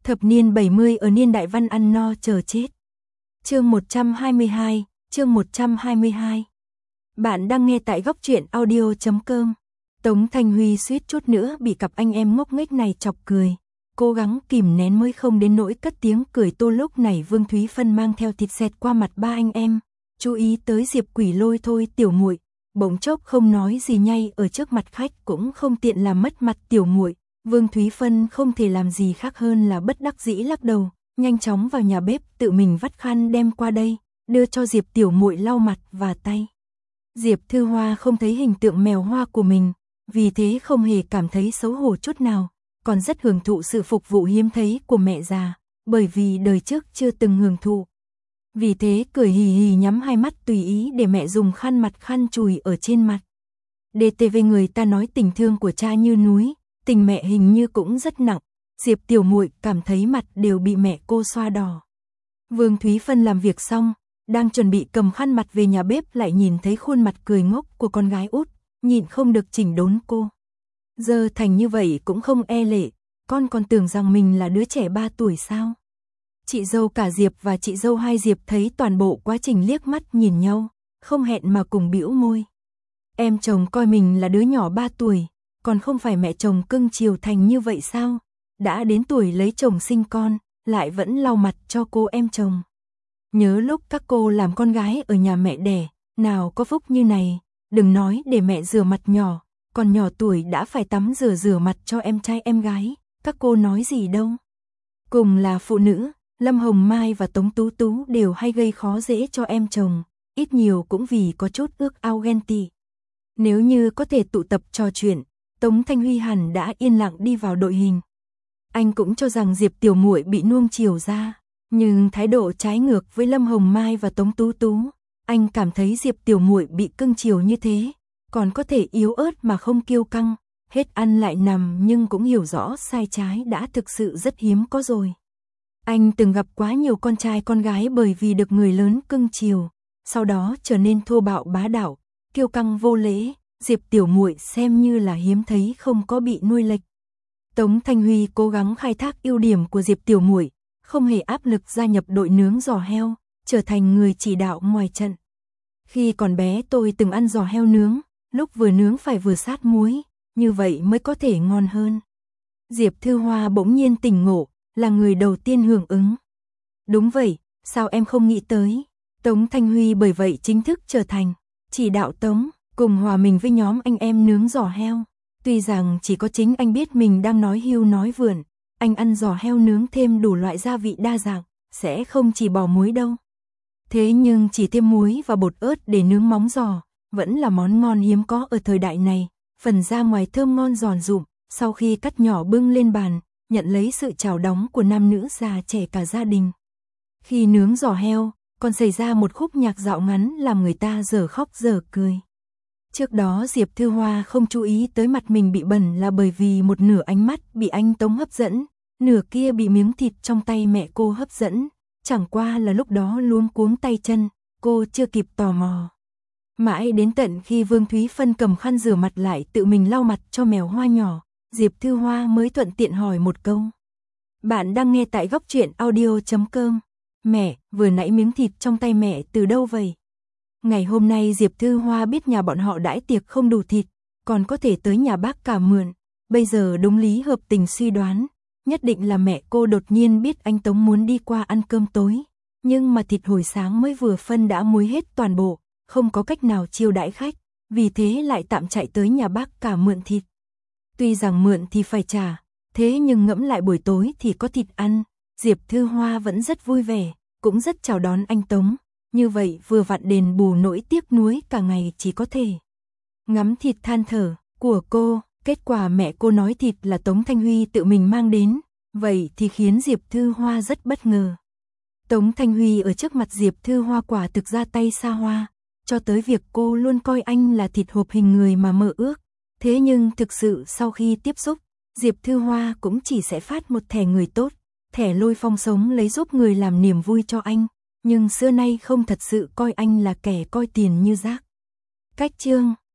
Thập niên 70 ở niên đại văn ăn no chờ chết. Chương 122, chương 122. Bạn đang nghe tại góc truyện audio.com. Tống Thanh Huy suýt chút nữa bị cặp anh em ngốc nghếch này chọc cười. Cố gắng kìm nén mới không đến nỗi cất tiếng cười to. Lúc này Vương Thúy Phân mang theo thịt xẹt qua mặt ba anh em. Chú ý tới Diệp Quỷ Lôi thôi tiểu muội, bỗng chốc không nói gì nhay ở trước mặt khách cũng không tiện làm mất mặt tiểu muội. Vương Thúy Phân không thể làm gì khác hơn là bất đắc dĩ lắc đầu, nhanh chóng vào nhà bếp tự mình vắt khăn đem qua đây, đưa cho Diệp tiểu muội lau mặt và tay. Diệp Thư Hoa không thấy hình tượng mèo hoa của mình, vì thế không hề cảm thấy xấu hổ chút nào, còn rất hưởng thụ sự phục vụ hiếm thấy của mẹ già, bởi vì đời trước chưa từng hưởng thụ. Vì thế cười hì hì nhắm hai mắt tùy ý để mẹ dùng khăn mặt khăn chùi ở trên mặt. DTV người ta nói tình thương của cha như núi, tình mẹ hình như cũng rất nặng. Diệp tiểu muội cảm thấy mặt đều bị mẹ cô xoa đỏ. Vương Thúy Phân làm việc xong, đang chuẩn bị cầm khăn mặt về nhà bếp lại nhìn thấy khuôn mặt cười ngốc của con gái út, nhịn không được chỉnh đốn cô. Giờ thành như vậy cũng không e lệ, con còn tưởng rằng mình là đứa trẻ 3 tuổi sao? Chị dâu cả Diệp và chị dâu hai Diệp thấy toàn bộ quá trình liếc mắt nhìn nhau, không hẹn mà cùng bĩu môi. Em chồng coi mình là đứa nhỏ 3 tuổi, còn không phải mẹ chồng cưng chiều thành như vậy sao? Đã đến tuổi lấy chồng sinh con, lại vẫn lau mặt cho cô em chồng. Nhớ lúc các cô làm con gái ở nhà mẹ đẻ, nào có phúc như này, đừng nói để mẹ rửa mặt nhỏ, còn nhỏ tuổi đã phải tắm rửa mặt cho em trai em gái, các cô nói gì đâu. Cùng là phụ nữ, Lâm Hồng Mai và Tống Tú Tú đều hay gây khó dễ cho em chồng, ít nhiều cũng vì có chút ước ao ghen tị. Nếu như có thể tụ tập trò chuyện, Tống Thanh Huy hẳn đã yên lặng đi vào đội hình. Anh cũng cho rằng Diệp tiểu muội bị nuông chiều ra, nhưng thái độ trái ngược với Lâm Hồng Mai và Tống Tú Tú, anh cảm thấy Diệp tiểu muội bị cưng chiều như thế, còn có thể yếu ớt mà không kiêu căng, hết ăn lại nằm nhưng cũng hiểu rõ sai trái đã thực sự rất hiếm có rồi. Anh từng gặp quá nhiều con trai con gái bởi vì được người lớn cưng chiều, sau đó trở nên thô bạo bá đạo, kiêu căng vô lễ. Diệp tiểu muội xem như là hiếm thấy không có bị nuôi lệch. Tống Thanh Huy cố gắng khai thác ưu điểm của Diệp tiểu muội, không hề áp lực gia nhập đội nướng giò heo, trở thành người chỉ đạo ngoài trận. Khi còn bé tôi từng ăn giò heo nướng, lúc vừa nướng phải vừa sát muối, như vậy mới có thể ngon hơn. Diệp Thư Hoa bỗng nhiên tỉnh ngộ, là người đầu tiên hưởng ứng. Đúng vậy, sao em không nghĩ tới? Tống Thanh Huy bởi vậy chính thức trở thành chỉ đạo Tống, cùng hòa mình với nhóm anh em nướng giò heo. Tuy rằng chỉ có chính anh biết mình đang nói hưu nói vượn, anh ăn giò heo nướng thêm đủ loại gia vị đa dạng, sẽ không chỉ bỏ muối đâu. Thế nhưng chỉ thêm muối và bột ớt để nướng móng giò, vẫn là món ngon hiếm có ở thời đại này. Phần da ngoài thơm ngon giòn rụm, sau khi cắt nhỏ bưng lên bàn, nhận lấy sự chào đón của nam nữ già trẻ cả gia đình. Khi nướng giò heo, còn xảy ra một khúc nhạc dạo ngắn làm người ta dở khóc dở cười. Trước đó Diệp Thư Hoa không chú ý tới mặt mình bị bẩn là bởi vì một nửa ánh mắt bị anh Tống hấp dẫn, nửa kia bị miếng thịt trong tay mẹ cô hấp dẫn. Chẳng qua là lúc đó luống cuống tay chân, cô chưa kịp tò mò. Mãi đến tận khi Vương Thúy Phân cầm khăn rửa mặt lại tự mình lau mặt cho mèo hoa nhỏ, Diệp Thư Hoa mới thuận tiện hỏi một câu. Bạn đang nghe tại góc truyện audio.com. Mẹ, vừa nãy miếng thịt trong tay mẹ từ đâu vậy? Ngày hôm nay Diệp Thư Hoa biết nhà bọn họ đãi tiệc không đủ thịt, còn có thể tới nhà bác cả mượn. Bây giờ đúng lý hợp tình suy đoán, nhất định là mẹ cô đột nhiên biết anh Tống muốn đi qua ăn cơm tối. Nhưng mà thịt hồi sáng mới vừa phân đã muối hết toàn bộ, không có cách nào chiêu đãi khách, vì thế lại tạm chạy tới nhà bác cả mượn thịt. Tuy rằng mượn thì phải trả, thế nhưng ngẫm lại buổi tối thì có thịt ăn, Diệp Thư Hoa vẫn rất vui vẻ, cũng rất chào đón anh Tống. Như vậy vừa vặn đền bù nỗi tiếc nuối cả ngày chỉ có thể ngắm thịt than thở của cô. Kết quả mẹ cô nói thịt là Tống Thanh Huy tự mình mang đến, vậy thì khiến Diệp Thư Hoa rất bất ngờ. Tống Thanh Huy ở trước mặt Diệp Thư Hoa quả thực ra tay xa hoa, cho tới việc cô luôn coi anh là thịt hộp hình người mà mơ ước. Thế nhưng thực sự sau khi tiếp xúc, Diệp Thư Hoa cũng chỉ sẽ phát một thẻ người tốt, thẻ Lôi Phong sống lấy giúp người làm niềm vui cho anh, nhưng xưa nay không thật sự coi anh là kẻ coi tiền như rác. Cách chương